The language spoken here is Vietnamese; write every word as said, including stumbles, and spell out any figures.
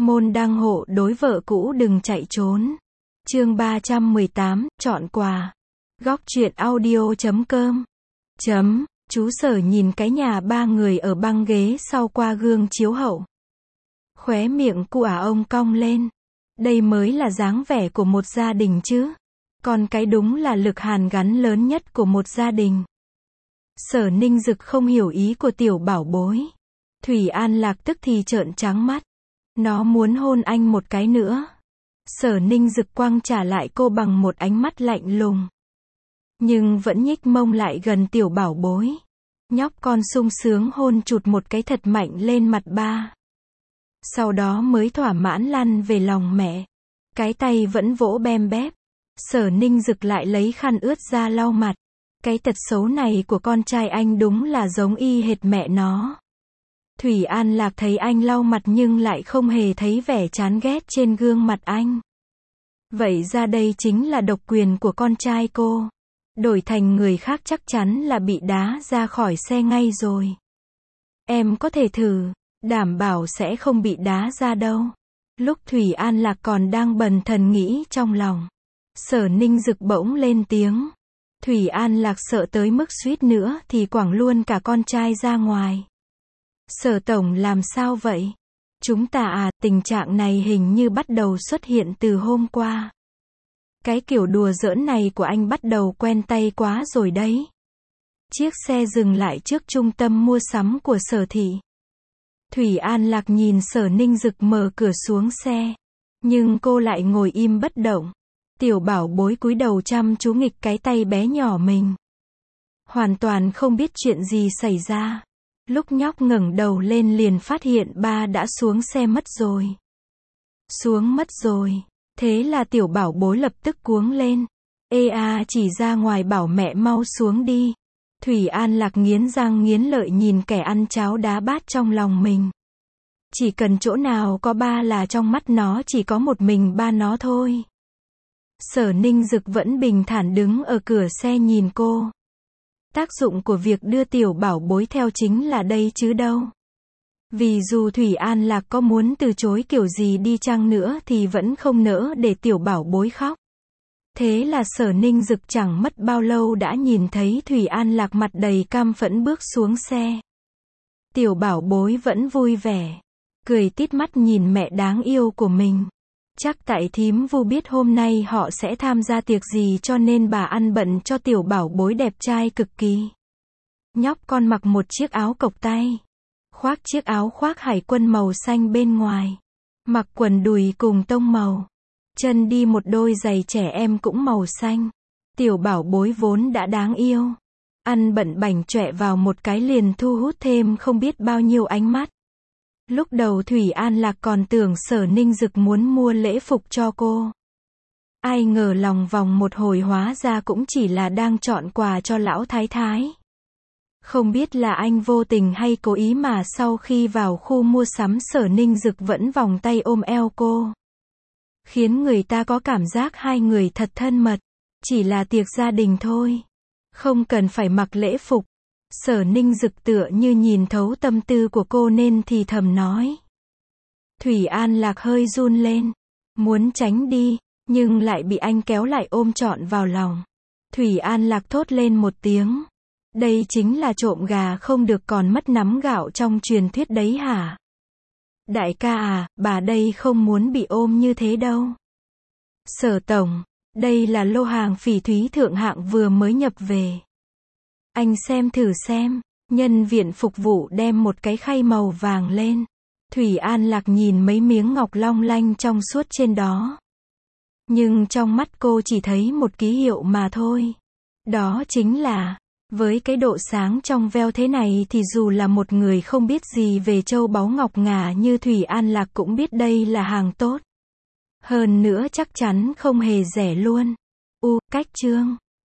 Môn đăng hộ đối vợ cũ đừng chạy trốn. Chương ba trăm mười tám, chọn quà. Góc truyện audio chấm com. Chấm, chú Sở nhìn cái nhà ba người ở băng ghế sau qua gương chiếu hậu. Khóe miệng của ả ông cong lên. Đây mới là dáng vẻ của một gia đình chứ. Còn cái đúng là lực hàn gắn lớn nhất của một gia đình. Sở Ninh Dực không hiểu ý của tiểu bảo bối. Thủy An Lạc tức thì trợn trắng mắt. Nó muốn hôn anh một cái nữa. Sở Ninh Dực quăng trả lại cô bằng một ánh mắt lạnh lùng. Nhưng vẫn nhích mông lại gần tiểu bảo bối. Nhóc con sung sướng hôn chụt một cái thật mạnh lên mặt ba. Sau đó mới thỏa mãn lăn về lòng mẹ. Cái tay vẫn vỗ bem bép. Sở Ninh Dực lại lấy khăn ướt ra lau mặt. Cái tật xấu này của con trai anh đúng là giống y hệt mẹ nó. Thủy An Lạc thấy anh lau mặt nhưng lại không hề thấy vẻ chán ghét trên gương mặt anh. Vậy ra đây chính là độc quyền của con trai cô. Đổi thành người khác chắc chắn là bị đá ra khỏi xe ngay rồi. Em có thể thử, đảm bảo sẽ không bị đá ra đâu. Lúc Thủy An Lạc còn đang bần thần nghĩ trong lòng. Sở Ninh Dực bỗng lên tiếng. Thủy An Lạc sợ tới mức suýt nữa thì quẳng luôn cả con trai ra ngoài. Sở tổng làm sao vậy? Chúng ta à, tình trạng này hình như bắt đầu xuất hiện từ hôm qua. Cái kiểu đùa giỡn này của anh bắt đầu quen tay quá rồi đấy. Chiếc xe dừng lại trước trung tâm mua sắm của Sở thị. Thủy An Lạc nhìn Sở Ninh Dực mở cửa xuống xe. Nhưng cô lại ngồi im bất động. Tiểu bảo bối cúi đầu chăm chú nghịch cái tay bé nhỏ mình. Hoàn toàn không biết chuyện gì xảy ra. Lúc nhóc ngẩng đầu lên liền phát hiện ba đã xuống xe mất rồi. Xuống mất rồi. Thế là tiểu bảo bối lập tức cuống lên. Ê à, chỉ ra ngoài bảo mẹ mau xuống đi. Thủy An Lạc nghiến răng nghiến lợi nhìn kẻ ăn cháo đá bát trong lòng mình. Chỉ cần chỗ nào có ba là trong mắt nó chỉ có một mình ba nó thôi. Sở Ninh Dực vẫn bình thản đứng ở cửa xe nhìn cô. Tác dụng của việc đưa tiểu bảo bối theo chính là đây chứ đâu. Vì dù Thủy An Lạc có muốn từ chối kiểu gì đi chăng nữa thì vẫn không nỡ để tiểu bảo bối khóc. Thế là Sở Ninh Dực chẳng mất bao lâu đã nhìn thấy Thủy An Lạc mặt đầy căm phẫn bước xuống xe. Tiểu bảo bối vẫn vui vẻ, cười tít mắt nhìn mẹ đáng yêu của mình. Chắc tại thím Vu biết hôm nay họ sẽ tham gia tiệc gì cho nên bà ăn bận cho tiểu bảo bối đẹp trai cực kỳ. Nhóc con mặc một chiếc áo cộc tay. Khoác chiếc áo khoác hải quân màu xanh bên ngoài. Mặc quần đùi cùng tông màu. Chân đi một đôi giày trẻ em cũng màu xanh. Tiểu bảo bối vốn đã đáng yêu. Ăn bận bảnh chọe vào một cái liền thu hút thêm không biết bao nhiêu ánh mắt. Lúc đầu Thủy An Lạc còn tưởng Sở Ninh Dực muốn mua lễ phục cho cô. Ai ngờ lòng vòng một hồi hóa ra cũng chỉ là đang chọn quà cho lão thái thái. Không biết là anh vô tình hay cố ý mà sau khi vào khu mua sắm Sở Ninh Dực vẫn vòng tay ôm eo cô. Khiến người ta có cảm giác hai người thật thân mật. Chỉ là tiệc gia đình thôi. Không cần phải mặc lễ phục. Sở Ninh Dực tựa như nhìn thấu tâm tư của cô nên thì thầm nói. Thủy An Lạc hơi run lên. Muốn tránh đi, nhưng lại bị anh kéo lại ôm trọn vào lòng. Thủy An Lạc thốt lên một tiếng. Đây chính là trộm gà không được còn mất nắm gạo trong truyền thuyết đấy hả? Đại ca à, bà đây không muốn bị ôm như thế đâu. Sở tổng, đây là lô hàng phỉ thúy thượng hạng vừa mới nhập về. Anh xem thử xem. Nhân viên phục vụ đem một cái khay màu vàng lên. Thủy An Lạc nhìn mấy miếng ngọc long lanh trong suốt trên đó. Nhưng trong mắt cô chỉ thấy một ký hiệu mà thôi. Đó chính là, với cái độ sáng trong veo thế này thì dù là một người không biết gì về châu báu ngọc ngà như Thủy An Lạc cũng biết đây là hàng tốt. Hơn nữa chắc chắn không hề rẻ luôn. U, cách chương.